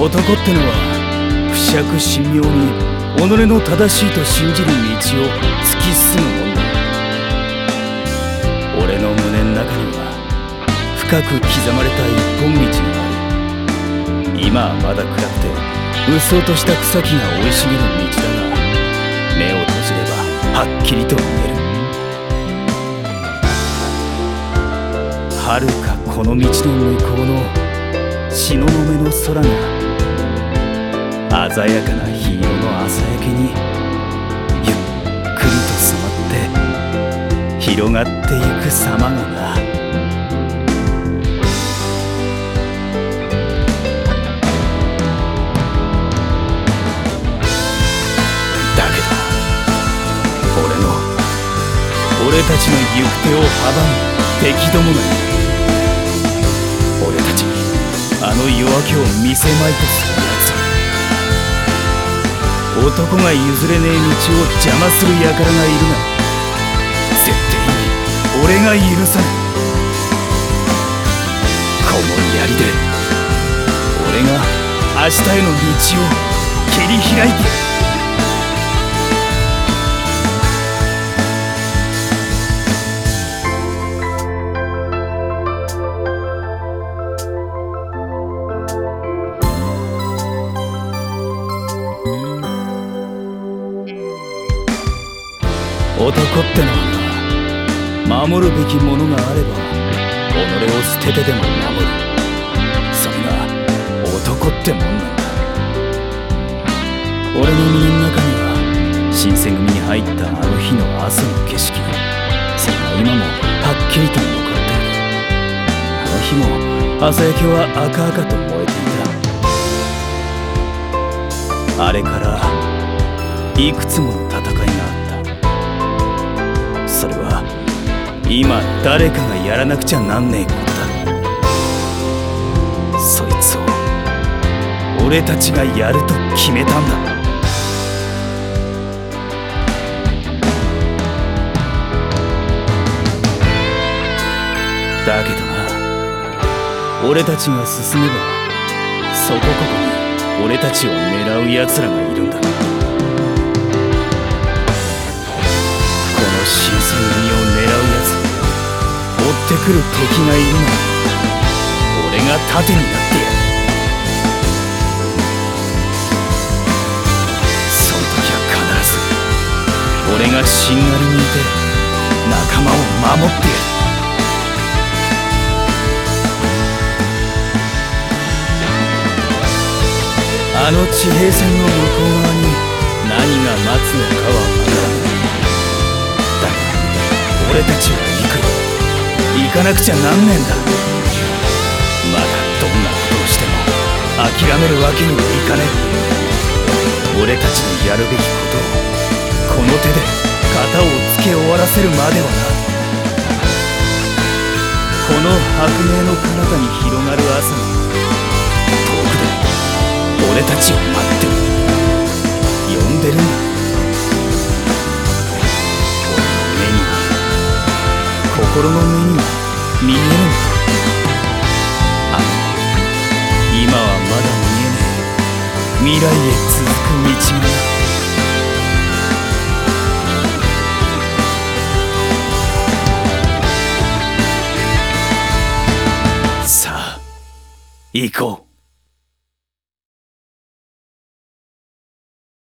男ってのは不釈神妙に己の正しいと信じる道を突き進むもんだ。俺の胸の中には深く刻まれた一本道がある。今はまだ暗くてうっそうとした草木が生い茂る道だが、目を閉じればはっきりと見える。遥かこの道の向こうの東雲の空が鮮やかな日色の朝焼けにゆっくりと染まって広がってゆく様がな。だけど俺たちの行く手を阻む敵どもがいる。俺たちにあの夜明けを見せまいとするやつ。男が譲れねえ道を邪魔する輩がいるが、絶対に俺が許さない。この槍で俺が明日への道を切り開いてやる。男ってのはな、守るべきものがあれば己を捨ててでも守る。それが男ってもんなんだ。俺の胸の中には新選組に入ったあの日の朝の景色、それが今もはっきりと残っている。あの日も朝焼けは赤々と燃えていた。あれからいくつもの戦いがあった。それは今誰かがやらなくちゃなんねえことだ。そいつを俺たちがやると決めたんだ。だけどな、俺たちが進めばそこここに俺たちを狙う奴らがいるんだ。新選組を狙うやつ、追ってくる敵がいるのに俺が盾になってやる。その時は必ず俺がしんがりにいて仲間を守ってやる。あの地平線の向こう側に何が待つのかは分からない。俺たちは行かなくちゃなんねえんだ。まだどんなことをしても諦めるわけにはいかねえ。俺たちのやるべきことをこの手で型をつけ終わらせるまではな。この白明の彼方に広がる朝が遠くで俺たちを待ってる、呼んでるんだ。心の目には見えるんだ。今はまだ見えない未来へ続く道が。さあ行こう。